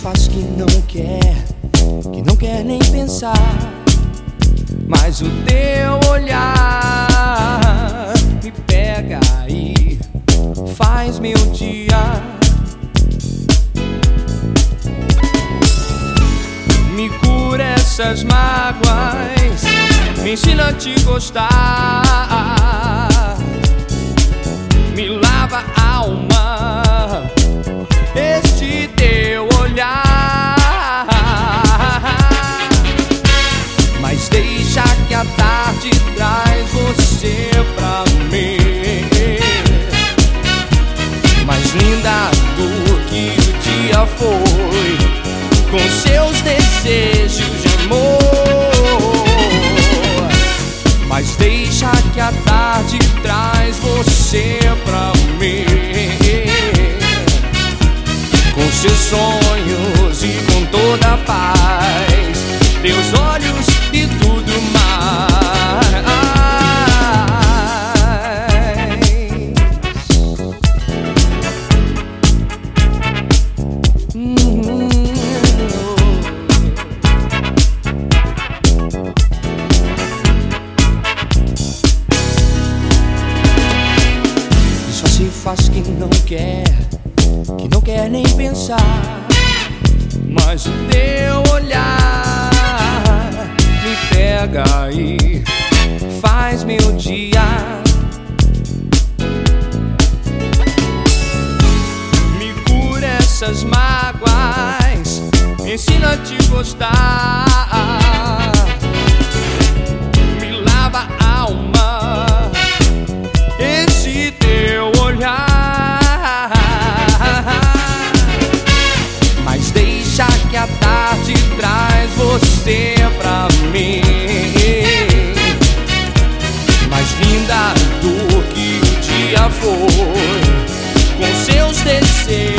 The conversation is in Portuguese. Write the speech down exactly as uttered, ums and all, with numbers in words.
faz que não quer, que não quer nem pensar, mas o teu olhar me pega e faz meu dia. Me cura essas mágoas, me ensina a te gostar, me lava a alma, este teu olhar. Mas deixa que a tarde traz você pra mim, mais linda do que o dia foi, com seus desejos de amor. Mas deixa que a tarde traz você pra mim, com seus sonhos e com toda a paz, teus olhos e tudo mais. Hum. Só se faz que não quer, que não quer nem pensar, mas o teu olhar me pega e faz meu dia. Me cura essas mágoas, me ensina a te gostar, me lava a alma, esse teu olhar. Mas deixa que a tarde traz você pra mim, mais linda do que o dia foi, com seus desejos